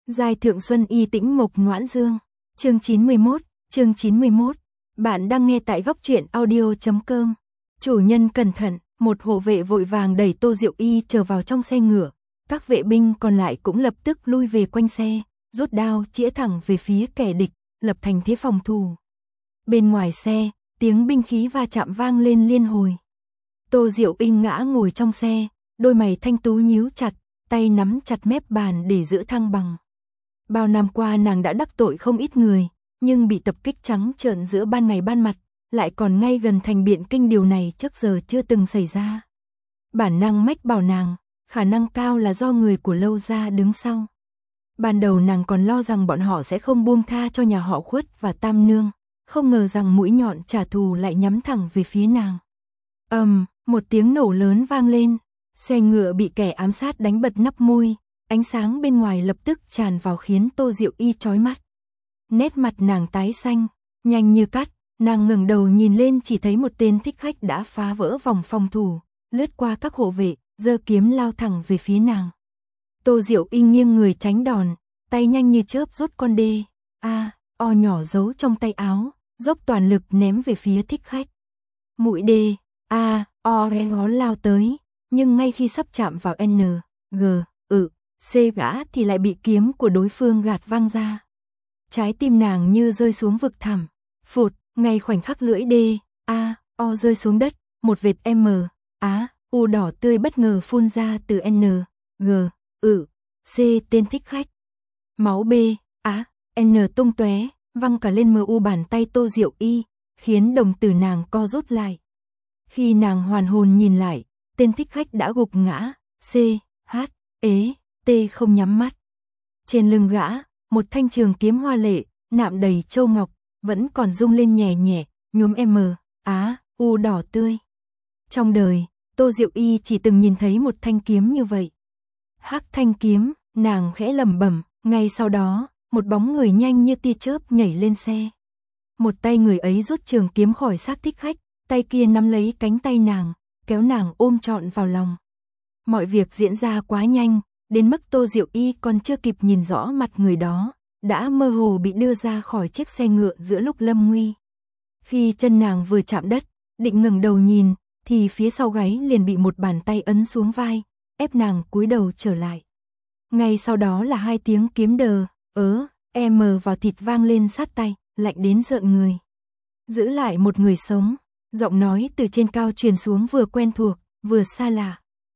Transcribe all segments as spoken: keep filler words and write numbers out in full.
Giai thượng xuân y tĩnh mộc noãn dương. Chương chín mươi mốt, chương chín mươi mốt. Bạn đang nghe tại góc truyện audio chấm com. Chủ nhân cẩn thận, một hộ vệ vội vàng đẩy Tô Diệu Y trở vào trong xe ngựa. Các vệ binh còn lại cũng lập tức lui về quanh xe, rút đao chĩa thẳng về phía kẻ địch, lập thành thế phòng thủ. Bên ngoài xe, tiếng binh khí va chạm vang lên liên hồi. Tô Diệu Y ngã ngồi trong xe, đôi mày thanh tú nhíu chặt, tay nắm chặt mép bàn để giữ thăng bằng. Bao năm qua nàng đã đắc tội không ít người, nhưng bị tập kích trắng trợn giữa ban ngày ban mặt, lại còn ngay gần thành Biện Kinh, điều này trước giờ chưa từng xảy ra. Bản năng mách bảo nàng, khả năng cao là do người của Lâu gia đứng sau. Ban đầu nàng còn lo rằng bọn họ sẽ không buông tha cho nhà họ Khuất và Tam Nương, không ngờ rằng mũi nhọn trả thù lại nhắm thẳng về phía nàng. Ầm, um, một tiếng nổ lớn vang lên, xe ngựa bị kẻ ám sát đánh bật nắp môi, ánh sáng bên ngoài lập tức tràn vào khiến Tô Diệu Y chói mắt. Nét mặt nàng tái xanh, nhanh như cắt, nàng ngẩng đầu nhìn lên chỉ thấy một tên thích khách đã phá vỡ vòng phòng thủ, lướt qua các hộ vệ, giơ kiếm lao thẳng về phía nàng. Tô Diệu Y nghiêng người tránh đòn, tay nhanh như chớp rút con đê, a, o nhỏ giấu trong tay áo, dốc toàn lực ném về phía thích khách. Mũi đê, a, o ngó lao tới, nhưng ngay khi sắp chạm vào N, G, ự, C gã thì lại bị kiếm của đối phương gạt văng ra. Trái tim nàng như rơi xuống vực thẳm, phụt, ngay khoảnh khắc lưỡi đê, a, o rơi xuống đất, một vệt M, á, u đỏ tươi bất ngờ phun ra từ N, G, ự, C tên thích khách. Máu B, á, N tung tóe, văng cả lên mờ u bàn tay Tô Diệu Y, khiến đồng tử nàng co rút lại. Khi nàng hoàn hồn nhìn lại, tên thích khách đã gục ngã, C, H, ế, T không nhắm mắt. Trên lưng gã, một thanh trường kiếm hoa lệ, nạm đầy châu ngọc, vẫn còn rung lên nhẹ nhẹ, nhuốm M, á, u đỏ tươi. Trong đời, Tô Diệu Y chỉ từng nhìn thấy một thanh kiếm như vậy. Hắc thanh kiếm, nàng khẽ lẩm bẩm, ngay sau đó, một bóng người nhanh như tia chớp nhảy lên xe. Một tay người ấy rút trường kiếm khỏi xác thích khách, tay kia nắm lấy cánh tay nàng, kéo nàng ôm trọn vào lòng. Mọi việc diễn ra quá nhanh, đến mức Tô Diệu Y còn chưa kịp nhìn rõ mặt người đó, đã mơ hồ bị đưa ra khỏi chiếc xe ngựa giữa lúc lâm nguy. Khi chân nàng vừa chạm đất, định ngẩng đầu nhìn, thì phía sau gáy liền bị một bàn tay ấn xuống vai, ép nàng cúi đầu trở lại. Ngay sau đó là hai tiếng kiếm đờ, ớ, em vào thịt vang lên sát tay, lạnh đến rợn người. Giữ lại một người sống, giọng nói từ trên cao truyền xuống vừa quen thuộc, vừa xa lạ.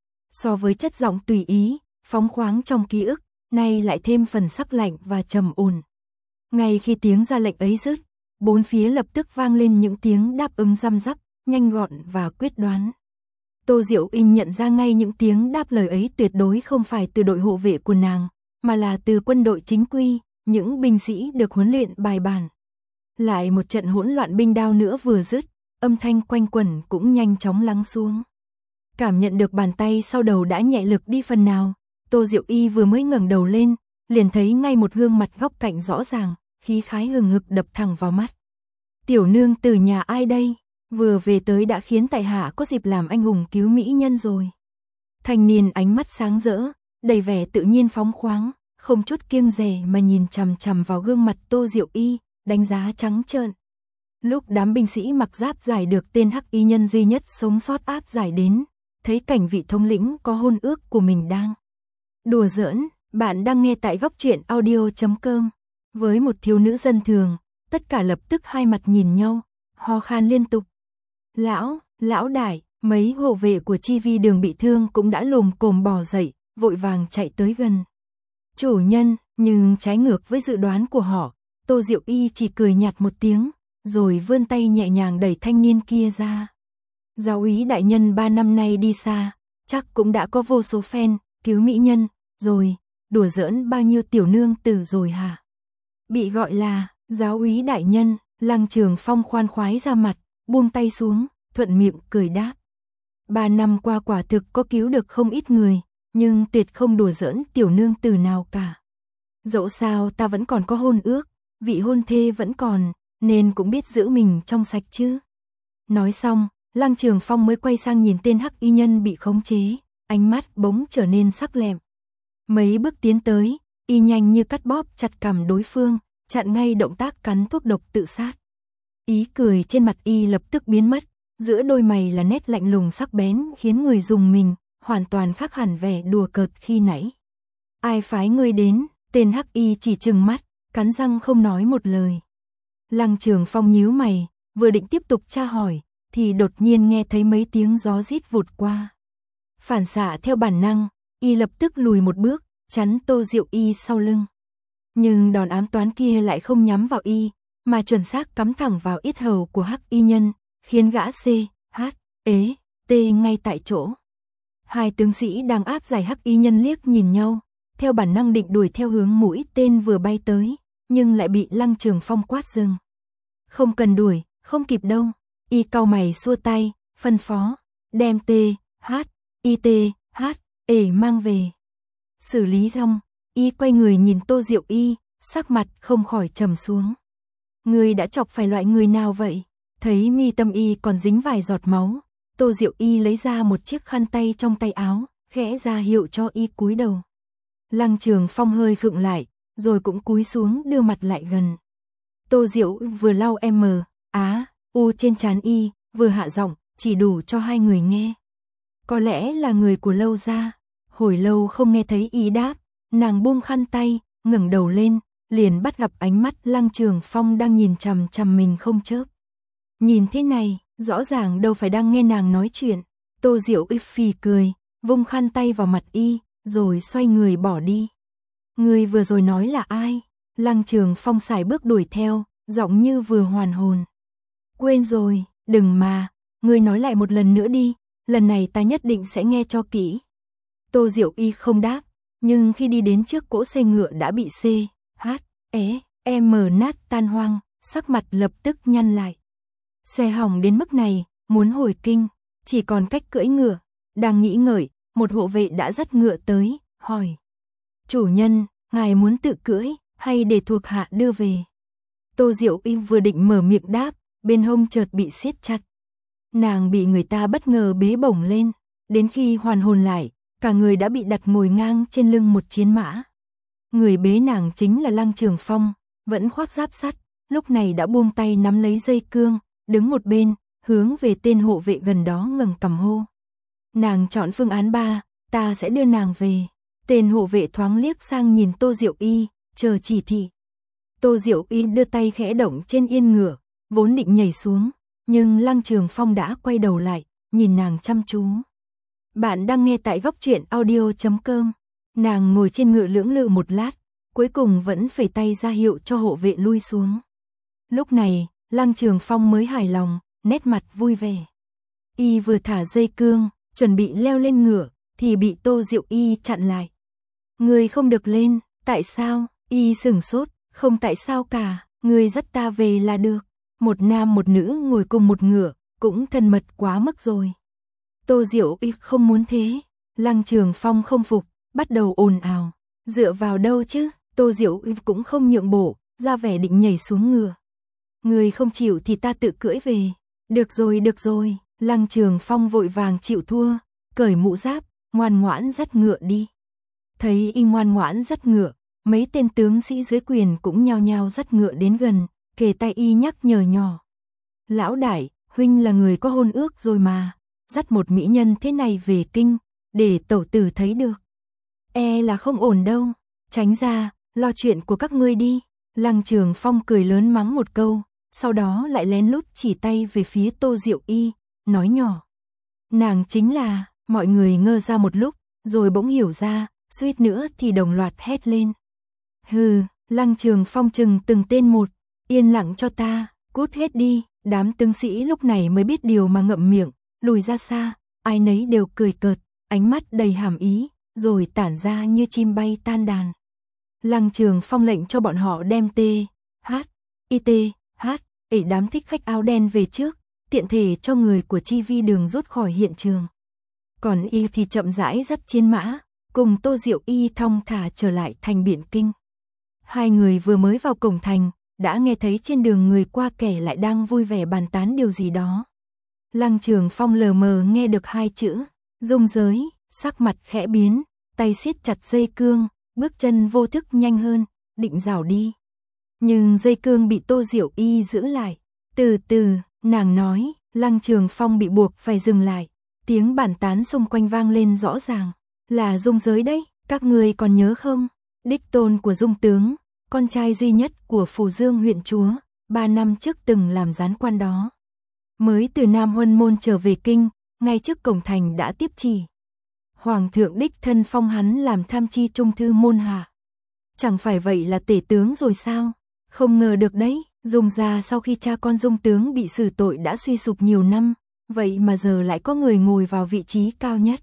So với chất giọng tùy ý, phóng khoáng trong ký ức, nay lại thêm phần sắc lạnh và trầm ổn. Ngay khi tiếng ra lệnh ấy dứt, bốn phía lập tức vang lên những tiếng đáp ứng răm rắp, nhanh gọn và quyết đoán. Tô Diệu Y nhận ra ngay những tiếng đáp lời ấy tuyệt đối không phải từ đội hộ vệ của nàng, mà là từ quân đội chính quy, những binh sĩ được huấn luyện bài bản. Lại một trận hỗn loạn binh đao nữa vừa dứt, âm thanh quanh quẩn cũng nhanh chóng lắng xuống. Cảm nhận được bàn tay sau đầu đã nhẹ lực đi phần nào, Tô Diệu Y vừa mới ngẩng đầu lên, liền thấy ngay một gương mặt góc cạnh rõ ràng, khí khái hừng hực đập thẳng vào mắt. Tiểu nương từ nhà ai đây? Vừa về tới đã khiến tại hạ có dịp làm anh hùng cứu mỹ nhân rồi. Thanh niên ánh mắt sáng rỡ, đầy vẻ tự nhiên phóng khoáng, không chút kiêng dè mà nhìn chằm chằm vào gương mặt Tô Diệu Y, đánh giá trắng trợn. Lúc đám binh sĩ mặc giáp giải được tên hắc y nhân duy nhất sống sót áp giải đến, thấy cảnh vị thống lĩnh có hôn ước của mình đang đùa giỡn, bạn đang nghe tại góc truyện audio chấm com. Với một thiếu nữ dân thường, tất cả lập tức hai mặt nhìn nhau, ho khan liên tục. Lão, lão đại, mấy hộ vệ của Chi Vi Đường bị thương cũng đã lồm cồm bò dậy, vội vàng chạy tới gần. Chủ nhân, nhưng trái ngược với dự đoán của họ, Tô Diệu Y chỉ cười nhạt một tiếng, rồi vươn tay nhẹ nhàng đẩy thanh niên kia ra. Giáo úy đại nhân ba năm nay đi xa, chắc cũng đã có vô số fan, cứu mỹ nhân, rồi, đùa giỡn bao nhiêu tiểu nương tử rồi hả? Bị gọi là, giáo úy đại nhân, Lăng Trường Phong khoan khoái ra mặt, buông tay xuống, thuận miệng cười đáp. Ba năm qua quả thực có cứu được không ít người, nhưng tuyệt không đùa giỡn tiểu nương tử nào cả. Dẫu sao ta vẫn còn có hôn ước, vị hôn thê vẫn còn, nên cũng biết giữ mình trong sạch chứ. Nói xong, Lăng Trường Phong mới quay sang nhìn tên hắc y nhân bị khống chế, ánh mắt bỗng trở nên sắc lẹm. Mấy bước tiến tới, y nhanh như cắt bóp chặt cằm đối phương, chặn ngay động tác cắn thuốc độc tự sát. Ý cười trên mặt y lập tức biến mất, giữa đôi mày là nét lạnh lùng sắc bén khiến người dùng mình, hoàn toàn khác hẳn vẻ đùa cợt khi nãy. Ai phái ngươi đến? Tên hắc y chỉ trừng mắt, cắn răng không nói một lời. Lăng Trường Phong nhíu mày, vừa định tiếp tục tra hỏi, thì đột nhiên nghe thấy mấy tiếng gió rít vụt qua. Phản xạ theo bản năng, y lập tức lùi một bước, chắn Tô Diệu Y sau lưng. Nhưng đòn ám toán kia lại không nhắm vào y, mà chuẩn xác cắm thẳng vào yết hầu của hắc y nhân, khiến gã C, H, ế, T ngay tại chỗ. Hai tướng sĩ đang áp giải hắc y nhân liếc nhìn nhau, theo bản năng định đuổi theo hướng mũi tên vừa bay tới, nhưng lại bị Lăng Trường Phong quát dừng. Không cần đuổi, không kịp đâu. Y cau mày xua tay, phân phó, đem T, H, I T, H, ể mang về. Xử lý xong, y quay người nhìn Tô Diệu Y, sắc mặt không khỏi trầm xuống. Người đã chọc phải loại người nào vậy? Thấy mi tâm y còn dính vài giọt máu, Tô Diệu Y lấy ra một chiếc khăn tay trong tay áo, khẽ ra hiệu cho y cúi đầu. Lăng Trường Phong hơi khựng lại, rồi cũng cúi xuống đưa mặt lại gần. Tô Diệu vừa lau M, Á, U trên trán y, vừa hạ giọng, chỉ đủ cho hai người nghe. Có lẽ là người của Lâu gia. Hồi lâu không nghe thấy y đáp, nàng buông khăn tay, ngẩng đầu lên, liền bắt gặp ánh mắt Lăng Trường Phong đang nhìn chằm chằm mình không chớp. Nhìn thế này, rõ ràng đâu phải đang nghe nàng nói chuyện. Tô Diệu Y phì cười, vung khăn tay vào mặt y, rồi xoay người bỏ đi. Người vừa rồi nói là ai? Lăng Trường Phong sải bước đuổi theo, giọng như vừa hoàn hồn. Quên rồi, đừng mà, người nói lại một lần nữa đi, lần này ta nhất định sẽ nghe cho kỹ. Tô Diệu Y không đáp, nhưng khi đi đến trước cỗ xe ngựa đã bị C, H, E, M nát tan hoang, sắc mặt lập tức nhăn lại. Xe hỏng đến mức này, muốn hồi kinh, chỉ còn cách cưỡi ngựa. Đang nghĩ ngợi, một hộ vệ đã dắt ngựa tới, hỏi. Chủ nhân, ngài muốn tự cưỡi, hay để thuộc hạ đưa về? Tô Diệu Y vừa định mở miệng đáp, bên hông chợt bị siết chặt. Nàng bị người ta bất ngờ bế bổng lên, đến khi hoàn hồn lại, cả người đã bị đặt ngồi ngang trên lưng một chiến mã. Người bế nàng chính là Lăng Trường Phong, vẫn khoác giáp sắt, lúc này đã buông tay nắm lấy dây cương, đứng một bên, hướng về tên hộ vệ gần đó ngẩng cằm hô. Nàng chọn phương án ba, ta sẽ đưa nàng về. Tên hộ vệ thoáng liếc sang nhìn Tô Diệu Y, chờ chỉ thị. Tô Diệu Y đưa tay khẽ động trên yên ngựa, vốn định nhảy xuống, nhưng Lăng Trường Phong đã quay đầu lại, nhìn nàng chăm chú. Bạn đang nghe tại góc truyện audio chấm com. Nàng ngồi trên ngựa lưỡng lự một lát, cuối cùng vẫn phẩy tay ra hiệu cho hộ vệ lui xuống. Lúc này, Lăng Trường Phong mới hài lòng, nét mặt vui vẻ. Y vừa thả dây cương, chuẩn bị leo lên ngựa, thì bị Tô Diệu Y chặn lại. Người không được lên, tại sao? Y sửng sốt, không tại sao cả, người dắt ta về là được. Một nam một nữ ngồi cùng một ngựa, cũng thân mật quá mức rồi. Tô Diệu Y không muốn thế. Lăng Trường Phong không phục, bắt đầu ồn ào. Dựa vào đâu chứ? Tô Diệu Y cũng không nhượng bộ, ra vẻ định nhảy xuống ngựa. Người không chịu thì ta tự cưỡi về. Được rồi, được rồi. Lăng Trường Phong vội vàng chịu thua, cởi mũ giáp, ngoan ngoãn dắt ngựa đi. Thấy y ngoan ngoãn dắt ngựa, mấy tên tướng sĩ dưới quyền cũng nhao nhao dắt ngựa đến gần, kề tay y nhắc nhở nhỏ. Lão đại, huynh là người có hôn ước rồi mà, dắt một mỹ nhân thế này về kinh, để tẩu tử thấy được. E là không ổn đâu, tránh ra, lo chuyện của các ngươi đi. Lăng Trường Phong cười lớn mắng một câu, sau đó lại lén lút chỉ tay về phía Tô Diệu Y, nói nhỏ. Nàng chính là, mọi người ngơ ra một lúc, rồi bỗng hiểu ra, suýt nữa thì đồng loạt hét lên. Hừ, Lăng Trường Phong chừng từng tên một, yên lặng cho ta, cút hết đi. Đám tướng sĩ lúc này mới biết điều mà ngậm miệng, lùi ra xa, ai nấy đều cười cợt, ánh mắt đầy hàm ý, rồi tản ra như chim bay tan đàn. Lăng Trường Phong lệnh cho bọn họ đem T, H, I T, H, ể đám thích khách áo đen về trước, tiện thể cho người của Chi Vi Đường rút khỏi hiện trường. Còn y thì chậm rãi dắt chiến mã, cùng Tô Diệu Y thong thả trở lại thành Biện Kinh. Hai người vừa mới vào cổng thành, đã nghe thấy trên đường người qua kẻ lại đang vui vẻ bàn tán điều gì đó. Lăng Trường Phong lờ mờ nghe được hai chữ, dung giới, sắc mặt khẽ biến, tay siết chặt dây cương, bước chân vô thức nhanh hơn, định rảo đi. Nhưng dây cương bị Tô Diệu Y giữ lại. Từ từ, nàng nói, Lăng Trường Phong bị buộc phải dừng lại. Tiếng bàn tán xung quanh vang lên rõ ràng. Là Dung Giới đấy, các người còn nhớ không? Đích tôn của Dung tướng, con trai duy nhất của Phù Dương huyện chúa, ba năm trước từng làm gián quan đó. Mới từ Nam Huân Môn trở về kinh, ngay trước cổng thành đã tiếp chỉ. Hoàng thượng đích thân phong hắn làm tham chi trung thư môn hạ. Chẳng phải vậy là tể tướng rồi sao? Không ngờ được đấy, Dung gia sau khi cha con Dung tướng bị xử tội đã suy sụp nhiều năm, vậy mà giờ lại có người ngồi vào vị trí cao nhất.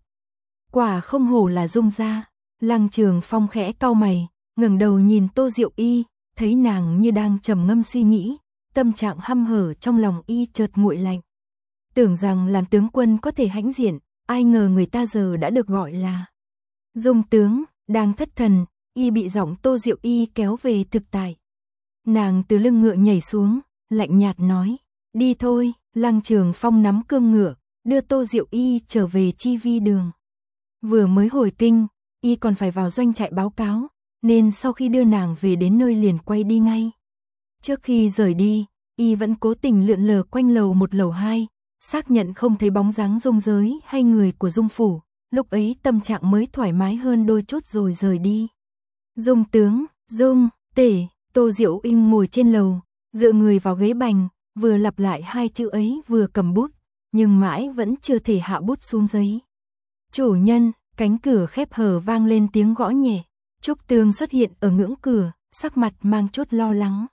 Quả không hổ là Dung gia. Lăng Trường Phong khẽ cau mày, ngẩng đầu nhìn Tô Diệu Y, thấy nàng như đang trầm ngâm suy nghĩ, tâm trạng hăm hở trong lòng y chợt nguội lạnh. Tưởng rằng làm tướng quân có thể hãnh diện, ai ngờ người ta giờ đã được gọi là Dung tướng. Đang thất thần, y bị giọng Tô Diệu Y kéo về thực tại. Nàng từ lưng ngựa nhảy xuống, lạnh nhạt nói, đi thôi. Lăng Trường Phong nắm cương ngựa, đưa Tô Diệu Y trở về chi vi đường. Vừa mới hồi kinh, y còn phải vào doanh trại báo cáo, nên sau khi đưa nàng về đến nơi liền quay đi ngay. Trước khi rời đi, y vẫn cố tình lượn lờ quanh lầu một lầu hai, xác nhận không thấy bóng dáng Dung Giới hay người của Dung phủ, lúc ấy tâm trạng mới thoải mái hơn đôi chút rồi rời đi. Dung tướng, Dung, tể, Tô Diệu Y ngồi trên lầu, dựa người vào ghế bành, vừa lặp lại hai chữ ấy vừa cầm bút, nhưng mãi vẫn chưa thể hạ bút xuống giấy. Chủ nhân, cánh cửa khép hờ vang lên tiếng gõ nhẹ. Trúc Tường xuất hiện ở ngưỡng cửa, sắc mặt mang chút lo lắng.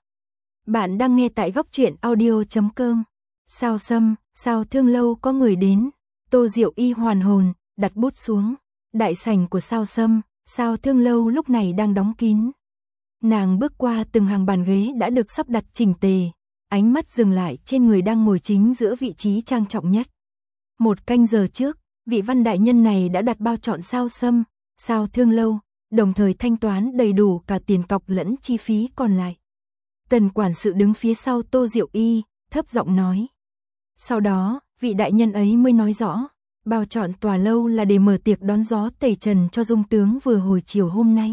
Bạn đang nghe tại góc truyện audio chấm com. Sao Sâm, sao Thương Lâu có người đến. Tô Diệu Y hoàn hồn, đặt bút xuống. Đại sảnh của Sao Sâm, Sao Thương Lâu lúc này đang đóng kín. Nàng bước qua từng hàng bàn ghế đã được sắp đặt chỉnh tề, ánh mắt dừng lại trên người đang ngồi chính giữa vị trí trang trọng nhất. Một canh giờ trước, vị văn đại nhân này đã đặt bao chọn Sao Sâm, Sao Thương Lâu, đồng thời thanh toán đầy đủ cả tiền cọc lẫn chi phí còn lại. Tần quản sự đứng phía sau Tô Diệu Y, thấp giọng nói. Sau đó, vị đại nhân ấy mới nói rõ, bao chọn tòa lâu là để mở tiệc đón gió tẩy trần cho Dung tướng vừa hồi chiều hôm nay.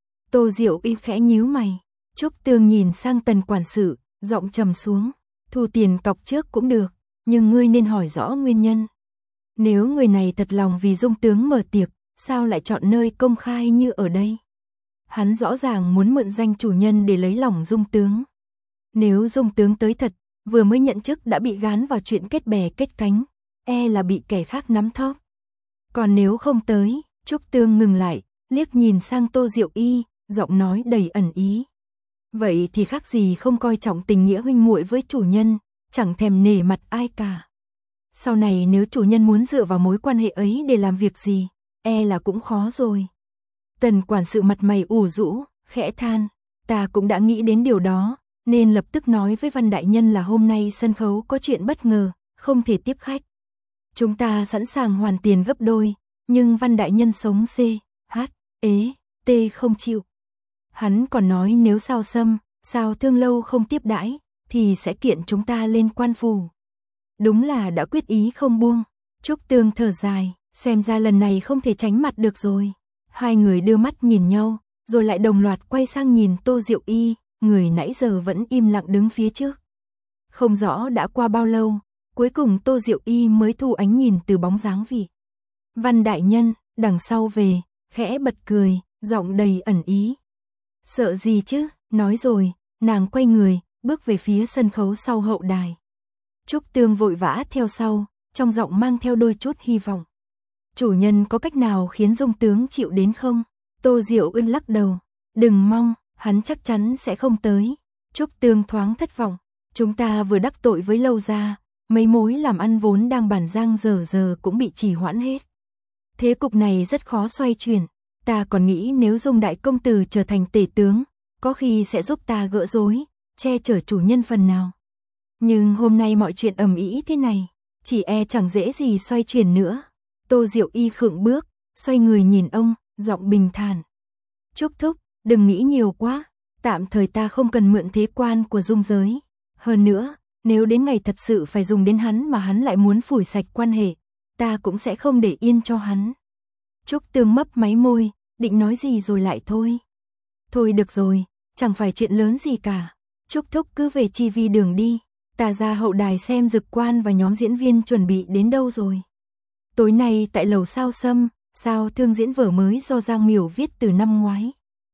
Tô Diệu Y khẽ nhíu mày, Trúc Tường nhìn sang tần quản sự, giọng trầm xuống, thu tiền cọc trước cũng được, nhưng ngươi nên hỏi rõ nguyên nhân. Nếu người này thật lòng vì Dung tướng mở tiệc, sao lại chọn nơi công khai như ở đây? Hắn rõ ràng muốn mượn danh chủ nhân để lấy lòng Dung tướng. Nếu Dung tướng tới thật, vừa mới nhận chức đã bị gán vào chuyện kết bè kết cánh, e là bị kẻ khác nắm thóp. Còn nếu không tới, Trúc Tường ngừng lại, liếc nhìn sang Tô Diệu Y, giọng nói đầy ẩn ý. Vậy thì khác gì không coi trọng tình nghĩa huynh muội với chủ nhân, chẳng thèm nể mặt ai cả. Sau này nếu chủ nhân muốn dựa vào mối quan hệ ấy để làm việc gì, e là cũng khó rồi. Tần quản sự mặt mày ủ rũ, khẽ than, ta cũng đã nghĩ đến điều đó, nên lập tức nói với văn đại nhân là hôm nay sân khấu có chuyện bất ngờ, không thể tiếp khách. Chúng ta sẵn sàng hoàn tiền gấp đôi, nhưng văn đại nhân sống C, H, ế, T không chịu. Hắn còn nói nếu Sao Sâm, Sao Thương Lâu không tiếp đãi, thì sẽ kiện chúng ta lên quan phủ. Đúng là đã quyết ý không buông. Trúc Tường thở dài, xem ra lần này không thể tránh mặt được rồi. Hai người đưa mắt nhìn nhau, rồi lại đồng loạt quay sang nhìn Tô Diệu Y, người nãy giờ vẫn im lặng đứng phía trước. Không rõ đã qua bao lâu, cuối cùng Tô Diệu Y mới thu ánh nhìn từ bóng dáng vị văn đại nhân, đằng sau về, khẽ bật cười, giọng đầy ẩn ý. Sợ gì chứ, nói rồi, nàng quay người, bước về phía sân khấu sau hậu đài. Trúc Tường vội vã theo sau, trong giọng mang theo đôi chút hy vọng. Chủ nhân có cách nào khiến Dung tướng chịu đến không? Tô Diệu Ưn lắc đầu, đừng mong, hắn chắc chắn sẽ không tới. Trúc Tường thoáng thất vọng, chúng ta vừa đắc tội với Lâu gia, mấy mối làm ăn vốn đang bản giang dở giờ cũng bị trì hoãn hết. Thế cục này rất khó xoay chuyển, ta còn nghĩ nếu Dung đại công tử trở thành tể tướng, có khi sẽ giúp ta gỡ rối, che chở chủ nhân phần nào. Nhưng hôm nay mọi chuyện ầm ĩ thế này, chỉ e chẳng dễ gì xoay chuyển nữa. Tô Diệu Y khựng bước, xoay người nhìn ông, giọng bình thản. Trúc thúc, đừng nghĩ nhiều quá, tạm thời ta không cần mượn thế quan của Dung giới. Hơn nữa, nếu đến ngày thật sự phải dùng đến hắn mà hắn lại muốn phủi sạch quan hệ, ta cũng sẽ không để yên cho hắn. Trúc Tường mấp máy môi, định nói gì rồi lại thôi. Thôi được rồi, chẳng phải chuyện lớn gì cả. Trúc thúc cứ về chi vi đường đi, ta ra hậu đài xem Dực Quan và nhóm diễn viên chuẩn bị đến đâu rồi. Tối nay tại lầu Sao Sâm, Sao Thương diễn vở mới do Giang Miểu viết từ năm ngoái.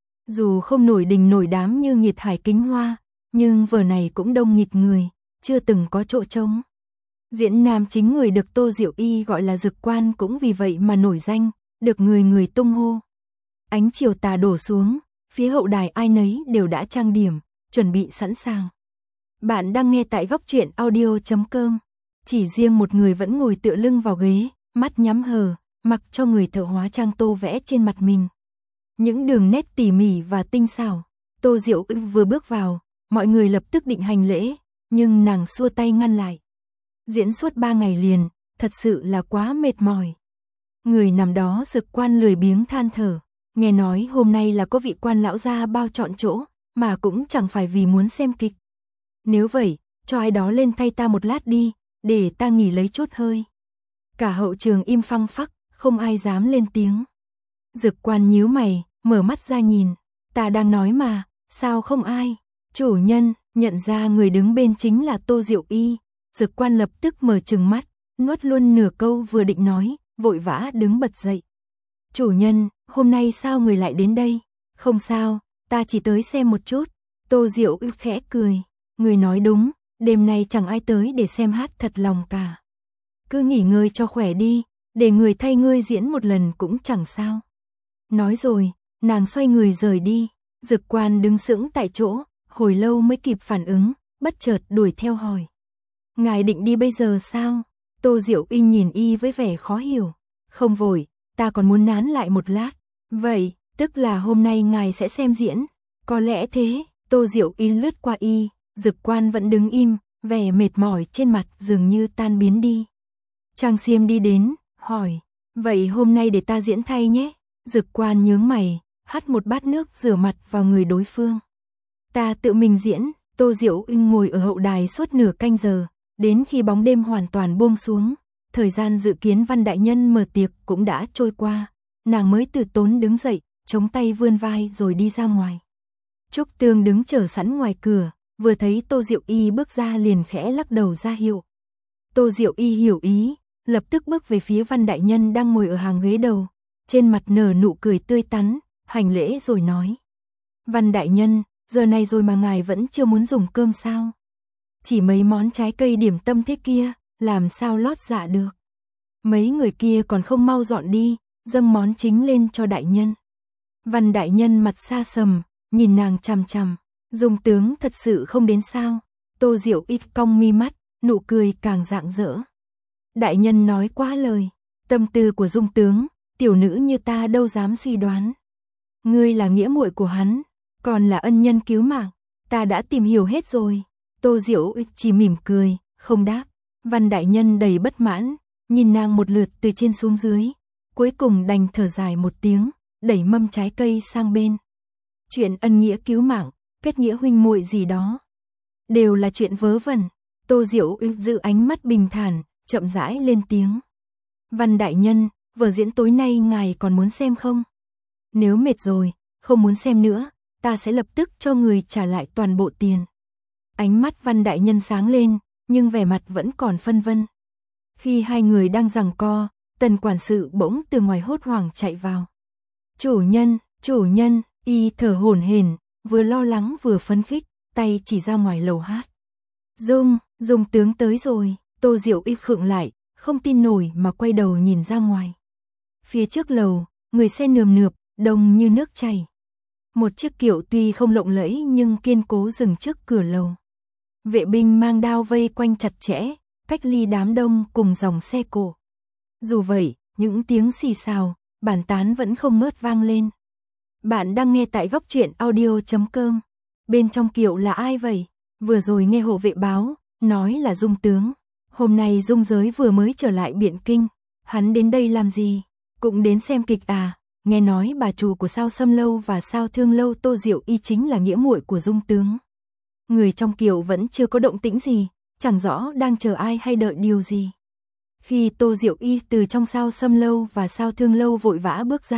Dù không nổi đình nổi đám như Nghiệt Hải Kính Hoa, nhưng vở này cũng đông nghịt người, chưa từng có chỗ trống. Diễn nam chính người được Tô Diệu Y gọi là Dực Quan cũng vì vậy mà nổi danh, được người người tung hô. Ánh chiều tà đổ xuống, phía hậu đài ai nấy đều đã trang điểm, chuẩn bị sẵn sàng. Bạn đang nghe tại góc truyện audio chấm com. Chỉ riêng một người vẫn ngồi tựa lưng vào ghế, mắt nhắm hờ, mặc cho người thợ hóa trang tô vẽ trên mặt mình. Những đường nét tỉ mỉ và tinh xảo. Tô Diệu Y vừa bước vào, mọi người lập tức định hành lễ, nhưng nàng xua tay ngăn lại. Diễn suốt ba ngày liền, thật sự là quá mệt mỏi. Người nằm đó Dực Quan lười biếng than thở, nghe nói hôm nay là có vị quan lão gia bao chọn chỗ, mà cũng chẳng phải vì muốn xem kịch. Nếu vậy, cho ai đó lên thay ta một lát đi, để ta nghỉ lấy chút hơi. Cả hậu trường im phăng phắc, không ai dám lên tiếng. Dực Quan nhíu mày, mở mắt ra nhìn, ta đang nói mà, sao không ai? Chủ nhân, nhận ra người đứng bên chính là Tô Diệu Y. Dực Quan lập tức mở trừng mắt, nuốt luôn nửa câu vừa định nói, vội vã đứng bật dậy. Chủ nhân, hôm nay sao người lại đến đây? Không sao, ta chỉ tới xem một chút. Tô Diệu Y khẽ cười, người nói đúng, đêm nay chẳng ai tới để xem hát thật lòng cả. Cứ nghỉ ngơi cho khỏe đi, để người thay ngươi diễn một lần cũng chẳng sao. Nói rồi, nàng xoay người rời đi. Dực Quan đứng sững tại chỗ, hồi lâu mới kịp phản ứng, bất chợt đuổi theo hỏi. Ngài định đi bây giờ sao? Tô Diệu Y nhìn y với vẻ khó hiểu. Không vội, ta còn muốn nán lại một lát. Vậy, tức là hôm nay ngài sẽ xem diễn. Có lẽ thế. Tô Diệu Y lướt qua y, Dực Quan vẫn đứng im, vẻ mệt mỏi trên mặt dường như tan biến đi. Trang Xiêm đi đến, hỏi, vậy hôm nay để ta diễn thay nhé. Dực Quan nhướng mày, hắt một bát nước rửa mặt vào người đối phương. Ta tự mình diễn. Tô Diệu Y ngồi ở hậu đài suốt nửa canh giờ, đến khi bóng đêm hoàn toàn buông xuống, thời gian dự kiến Văn đại nhân mở tiệc cũng đã trôi qua, nàng mới từ tốn đứng dậy, chống tay vươn vai rồi đi ra ngoài. Trúc Tương đứng chờ sẵn ngoài cửa, vừa thấy Tô Diệu Y bước ra liền khẽ lắc đầu ra hiệu. Tô Diệu Y hiểu ý, lập tức bước về phía Văn đại nhân đang ngồi ở hàng ghế đầu, trên mặt nở nụ cười tươi tắn, hành lễ rồi nói. Văn đại nhân, giờ này rồi mà ngài vẫn chưa muốn dùng cơm sao? Chỉ mấy món trái cây điểm tâm thế kia, làm sao lót dạ được? Mấy người kia còn không mau dọn đi, dâng món chính lên cho đại nhân. Văn đại nhân mặt xa sầm, nhìn nàng chằm chằm, Dung tướng thật sự không đến sao? Tô Diệu Y cong mi mắt, nụ cười càng rạng rỡ. Đại nhân nói quá lời, tâm tư của Dung tướng, tiểu nữ như ta đâu dám suy đoán. Ngươi là nghĩa muội của hắn, còn là ân nhân cứu mạng, ta đã tìm hiểu hết rồi. Tô Diệu Y chỉ mỉm cười, không đáp. Văn đại nhân đầy bất mãn, nhìn nàng một lượt từ trên xuống dưới, cuối cùng đành thở dài một tiếng, đẩy mâm trái cây sang bên. Chuyện ân nghĩa cứu mạng, kết nghĩa huynh muội gì đó, đều là chuyện vớ vẩn. Tô Diệu Y giữ ánh mắt bình thản, chậm rãi lên tiếng. Văn đại nhân, vở diễn tối nay ngài còn muốn xem không? Nếu mệt rồi, không muốn xem nữa, ta sẽ lập tức cho người trả lại toàn bộ tiền. Ánh mắt Văn đại nhân sáng lên, nhưng vẻ mặt vẫn còn phân vân. Khi hai người đang giằng co, Tần quản sự bỗng từ ngoài hốt hoảng chạy vào. Chủ nhân, chủ nhân, y thở hổn hển, vừa lo lắng vừa phấn khích, tay chỉ ra ngoài lầu hát. Dung, Dung tướng tới rồi. Tô Diệu Y khựng lại, không tin nổi mà quay đầu nhìn ra ngoài. Phía trước lầu, người xe nườm nượp, đông như nước chảy. Một chiếc kiệu tuy không lộng lẫy nhưng kiên cố dừng trước cửa lầu. Vệ binh mang đao vây quanh chặt chẽ, cách ly đám đông cùng dòng xe cộ. Dù vậy, những tiếng xì xào, bàn tán vẫn không ngớt vang lên. Bạn đang nghe tại góc truyện audio chấm com. Bên trong kiệu là ai vậy? Vừa rồi nghe hộ vệ báo, nói là Dung tướng. Hôm nay Dung giới vừa mới trở lại Biện Kinh. Hắn đến đây làm gì? Cũng đến xem kịch à? Nghe nói bà chủ của Sao Sâm lâu và Sao Thương lâu Tô Diệu Y chính là nghĩa muội của Dung tướng. Người trong kiệu vẫn chưa có động tĩnh gì, chẳng rõ đang chờ ai hay đợi điều gì. Khi Tô Diệu Y từ trong Sao Sâm lâu và Sao Thương lâu vội vã bước ra,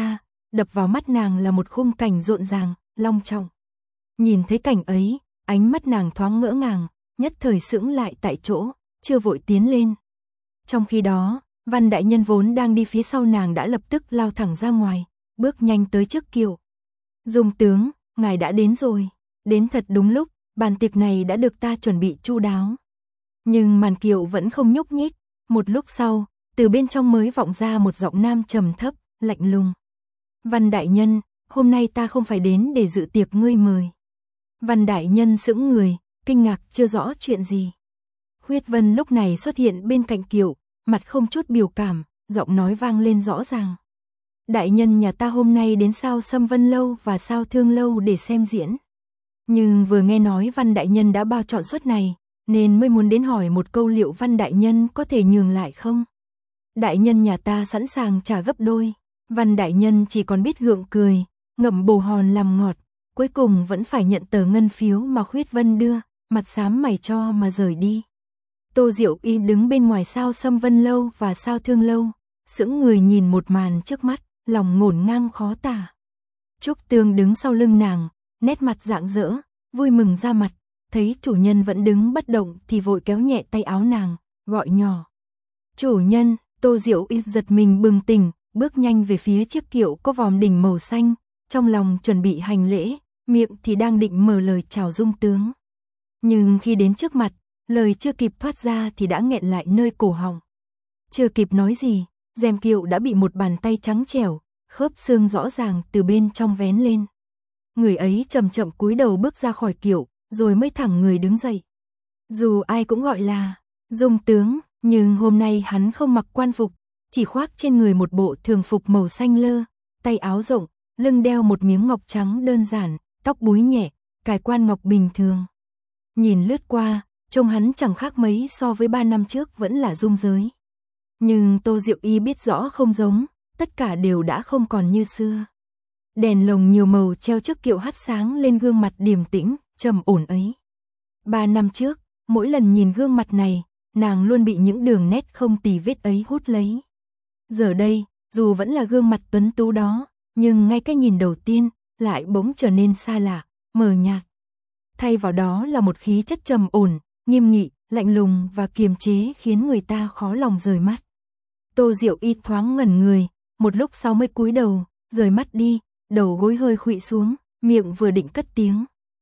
đập vào mắt nàng là một khung cảnh rộn ràng, long trọng. Nhìn thấy cảnh ấy, ánh mắt nàng thoáng ngỡ ngàng, nhất thời sững lại tại chỗ, chưa vội tiến lên. Trong khi đó, Văn đại nhân vốn đang đi phía sau nàng đã lập tức lao thẳng ra ngoài, bước nhanh tới trước kiệu. Dung tướng, ngài đã đến rồi, đến thật đúng lúc, bàn tiệc này đã được ta chuẩn bị chu đáo. Nhưng màn kiệu vẫn không nhúc nhích, một lúc sau, từ bên trong mới vọng ra một giọng nam trầm thấp, lạnh lùng. Văn đại nhân, hôm nay ta không phải đến để dự tiệc ngươi mời. Văn đại nhân sững người, kinh ngạc chưa rõ chuyện gì. Khuyết Vân lúc này xuất hiện bên cạnh kiệu, mặt không chút biểu cảm, giọng nói vang lên rõ ràng. Đại nhân nhà ta hôm nay đến Sao Sâm Vân Lâu và Sao Thương Lâu để xem diễn. Nhưng vừa nghe nói Văn đại nhân đã bao chọn suất này, nên mới muốn đến hỏi một câu liệu Văn đại nhân có thể nhường lại không? Đại nhân nhà ta sẵn sàng trả gấp đôi. Văn đại nhân chỉ còn biết gượng cười, ngậm bồ hòn làm ngọt, cuối cùng vẫn phải nhận tờ ngân phiếu mà Khuyết Vân đưa, mặt xám mày cho mà rời đi. Tô Diệu Y đứng bên ngoài Sao Sâm Vân Lâu và Sao Thương Lâu, sững người nhìn một màn trước mắt, lòng ngổn ngang khó tả. Trúc Tương đứng sau lưng nàng, nét mặt rạng rỡ, vui mừng ra mặt, thấy chủ nhân vẫn đứng bất động thì vội kéo nhẹ tay áo nàng, gọi nhỏ. Chủ nhân, Tô Diệu Y giật mình bừng tỉnh, bước nhanh về phía chiếc kiệu có vòm đỉnh màu xanh, trong lòng chuẩn bị hành lễ, miệng thì đang định mở lời chào Dung tướng. Nhưng khi đến trước mặt, lời chưa kịp thoát ra thì đã nghẹn lại nơi cổ họng. Chưa kịp nói gì, rèm kiệu đã bị một bàn tay trắng trẻo, khớp xương rõ ràng từ bên trong vén lên. Người ấy chậm chậm cúi đầu bước ra khỏi kiệu, rồi mới thẳng người đứng dậy. Dù ai cũng gọi là Dung tướng, nhưng hôm nay hắn không mặc quan phục, chỉ khoác trên người một bộ thường phục màu xanh lơ, tay áo rộng, lưng đeo một miếng ngọc trắng đơn giản, tóc búi nhẹ, cài quan ngọc bình thường. Nhìn lướt qua, trông hắn chẳng khác mấy so với ba năm trước vẫn là dung giới. Nhưng Tô Diệu Y biết rõ không giống, tất cả đều đã không còn như xưa. Đèn lồng nhiều màu treo trước kiệu hắt sáng lên gương mặt điềm tĩnh, trầm ổn ấy. Ba năm trước, mỗi lần nhìn gương mặt này, nàng luôn bị những đường nét không tì vết ấy hút lấy. Giờ đây, dù vẫn là gương mặt tuấn tú đó, nhưng ngay cái nhìn đầu tiên, lại bỗng trở nên xa lạ, mờ nhạt. Thay vào đó là một khí chất trầm ổn, nghiêm nghị, lạnh lùng và kiềm chế khiến người ta khó lòng rời mắt. Tô Diệu Y thoáng ngẩn người, một lúc sau mới cúi đầu, rời mắt đi, đầu gối hơi khuỵu xuống, miệng vừa định cất tiếng.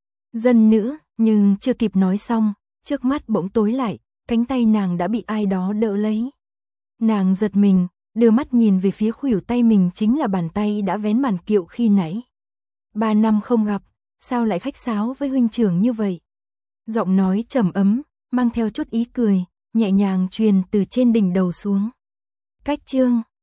Dân nữa, nhưng chưa kịp nói xong, trước mắt bỗng tối lại, cánh tay nàng đã bị ai đó đỡ lấy. Nàng giật mình, đưa mắt nhìn về phía khuỷu tay mình chính là bàn tay đã vén màn kiệu khi nãy. Ba năm không gặp, sao lại khách sáo với huynh trưởng như vậy? Giọng nói trầm ấm, mang theo chút ý cười, nhẹ nhàng truyền từ trên đỉnh đầu xuống. Cách chương